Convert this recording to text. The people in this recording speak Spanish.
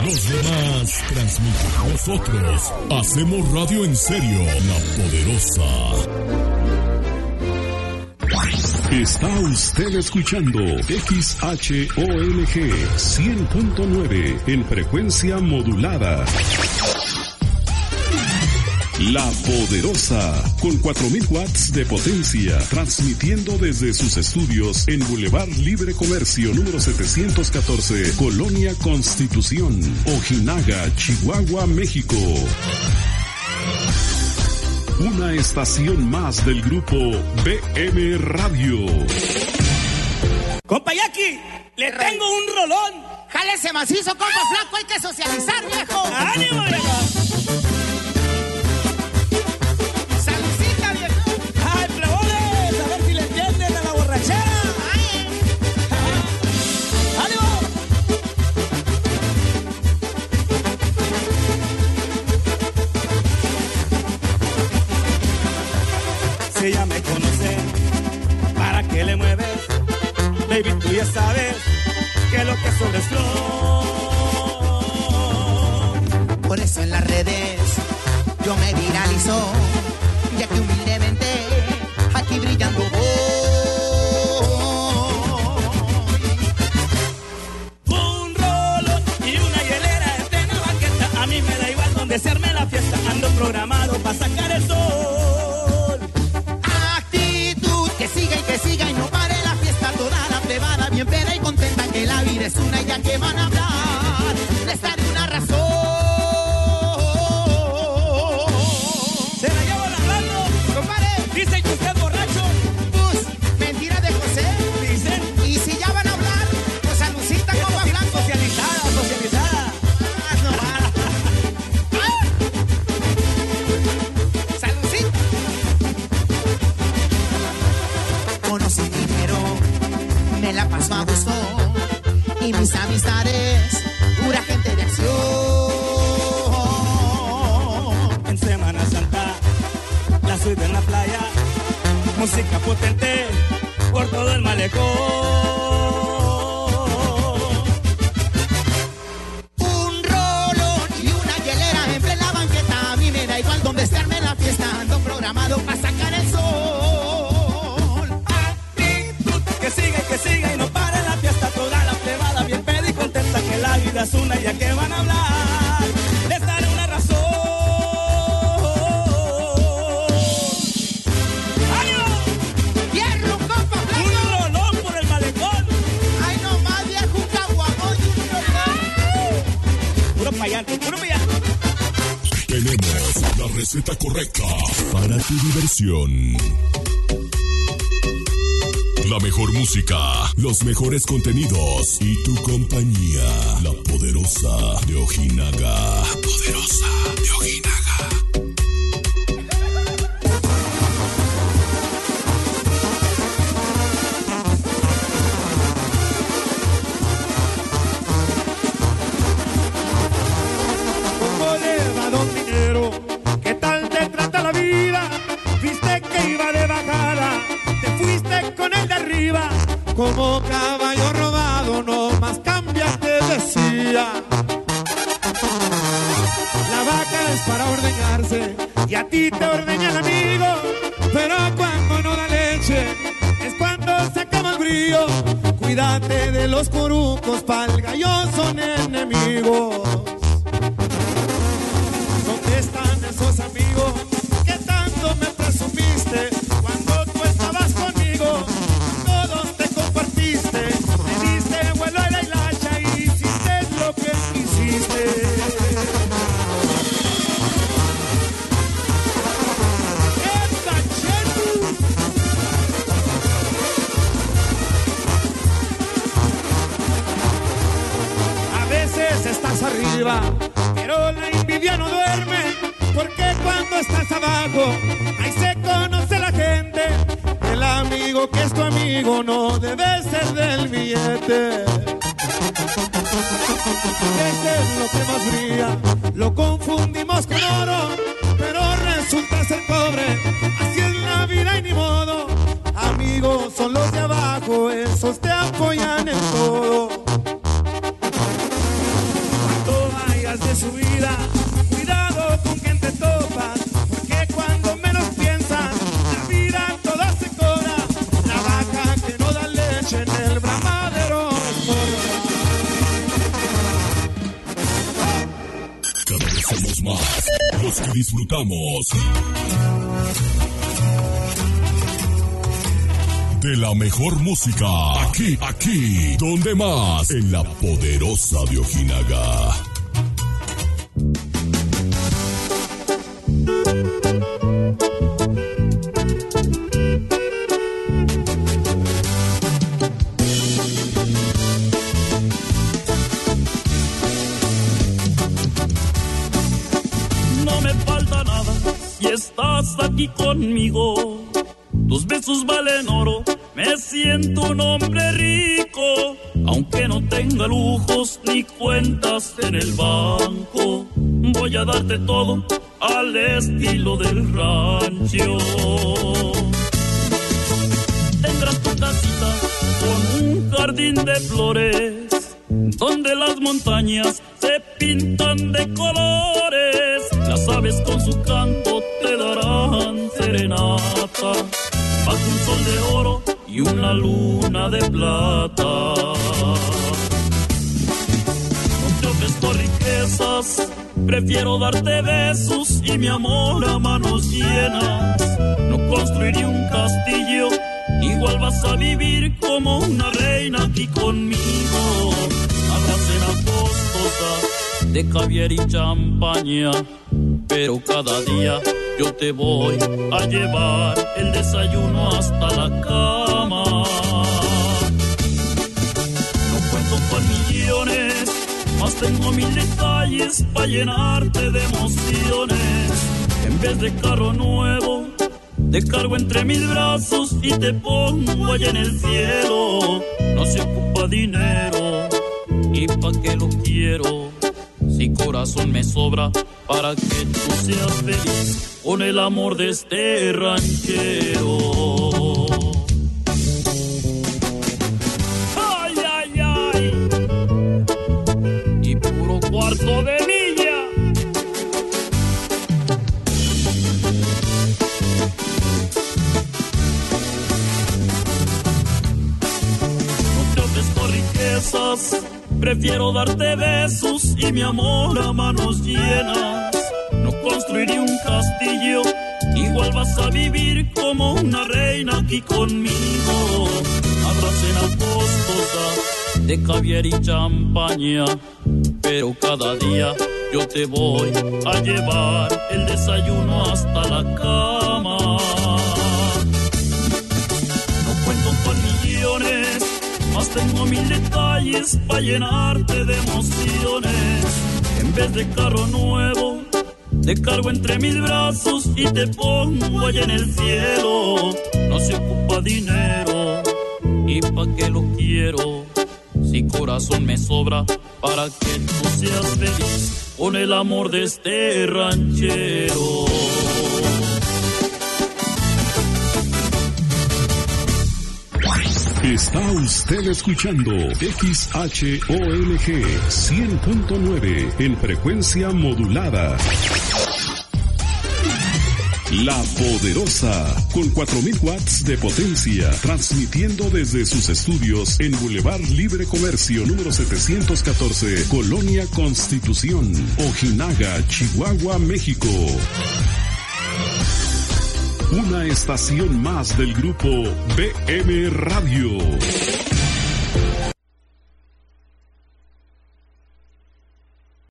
Los demás transmiten, nosotros hacemos radio en serio. La Poderosa. Está usted escuchando XHOLG 100.9 en frecuencia modulada. La Poderosa, con 4,000 watts de potencia, transmitiendo desde sus estudios en Boulevard Libre Comercio número 714, Colonia Constitución, Ojinaga, Chihuahua, México. Una estación más del grupo BM Radio. Compa Jackie, le tengo un rolón. Jálese macizo, compa flaco, hay que socializar, viejo. ¡Ánimo, viejo! ¡Saludcita, viejo! ¡Ay, plebones! A ver si le entienden a la borrachera. ¡Ánimo! Si ya me conoce, ¿para qué le mueves? Baby, tú ya sabes que lo que sobra es flor. Por eso en las redes yo me viralizo, ya que humildemente aquí brillando voy. Un rollo y una hielera en plena banqueta. A mí me da igual donde se arme la fiesta. Ando programado para sacar el sol. Actitud que siga y no pare la fiesta. Toda la plebada bien pera y contenta, que la vida es una y ya que van a hablar les daré una razón. Se la llevan hablando, Compadre, dicen que usted es borracho. pues, mentira de José. Dicen, Y si ya van a hablar, pues saludcita, compa blanco. socializada. Ah, no va. Saludcita. Conocí dinero, me la paso a gusto, y mis amistades, pura gente de acción. En Semana Santa, la suite en la playa, música potente por todo el malecón. Un rolón y una hielera en plena banqueta. A mí me da igual donde estarme en la fiesta. Ando programado para sacar el sol. Actitud que siga y no pare la fiesta. Toda la plebada bien peda y contenta, que la vida es una y ya que van a hablar les daré una razón. ¡Ánimo! ¡Hierro, compa Un blanco! rolón por el malecón. ¡Ay, no más, viejo, un caguamón y un rolón! Puro payante, puro payante. Tenemos la receta correcta para tu diversión. La mejor música, los mejores contenidos y tu compañía. La Poderosa de Ojinaga. La Poderosa de Ojinaga. ¿Cómo le va, don Dinero? ¿Qué tal te trata la vida? Viste que iba de bajada, te fuiste con el de arriba. Como caballo robado, no más cambias, te decía. La vaca es para ordeñarse y a ti te ordeña el amigo. Pero cuando no da leche es cuando se acaba el brío. Cuídate de los corucos, pa'l gallo son enemigos. ¿Dónde están esos amigos que tanto me presumiste? Cuando tú estabas conmigo, todos te compartiste. Me diste vuelo a la hilacha y hiciste lo que quisiste. ¡Esta chetu! A veces estás arriba, pero la envidia no duerme, porque cuando estás abajo, ahí se conoce la gente. El amigo que es tu amigo no debe ser del billete. Ese es lo que más brilla, lo confundimos con oro, pero resulta ser pobre. Así es la vida y ni modo. Amigos son los de abajo, esos te apoyan en todo. Cuando días de su vida. Cuidado con quien te topas, porque cuando menos piensas, la vida toda se cobra. La vaca que no da leche en el bramadero es gorda. Cada vez somos más los que disfrutamos de la mejor música. Aquí, donde más, en la poderosa de Ojinaga. No me falta nada si estás aquí conmigo. Tus besos valen oro, me siento un hombre rico, aunque no tenga lujos ni cuentas en el banco. Voy a darte todo al estilo del rancho. Tendrás tu casita con un jardín de flores, donde las montañas se pintan de colores. Las aves con su canto te darán serenata, bajo un sol de oro y una luna de plata. No te ofrezco riquezas, prefiero darte besos y mi amor a manos llenas. No construiré un castillo, igual vas a vivir como una reina aquí conmigo. Habrá cena costosa de caviar y champaña, pero cada día yo te voy a llevar el desayuno hasta la cama. No cuento con millones, mas tengo 1000 detalles para llenarte de emociones. En vez de carro nuevo, te cargo entre mis brazos y te pongo allá en el cielo. No se ocupa dinero, ¿y pa' qué lo quiero? Si corazón me sobra para que tú seas feliz con el amor de este ranchero. Ay, ay, ay, y puro cuarto de niña. No te ofrezco riquezas, prefiero darte besos y mi amor a manos llenas. No construiré un castillo, igual vas a vivir como una reina aquí conmigo. Habrá cena costosa de caviar y champaña, pero cada día yo te voy a llevar el desayuno hasta la cama. No cuento con millones, mas tengo 1000 detalles para llenarte de emociones. En vez de carro nuevo, te cargo entre mis brazos y te pongo allá en el cielo. No se ocupa dinero, ¿y pa' qué lo quiero? Si corazón me sobra para que tú seas feliz con el amor de este ranchero. Está usted escuchando XHONG 100.9 en frecuencia modulada. La Poderosa, con 4000 watts de potencia, transmitiendo desde sus estudios en Boulevard Libre Comercio número 714, Colonia Constitución, Ojinaga, Chihuahua, México. Una estación más del grupo BM Radio.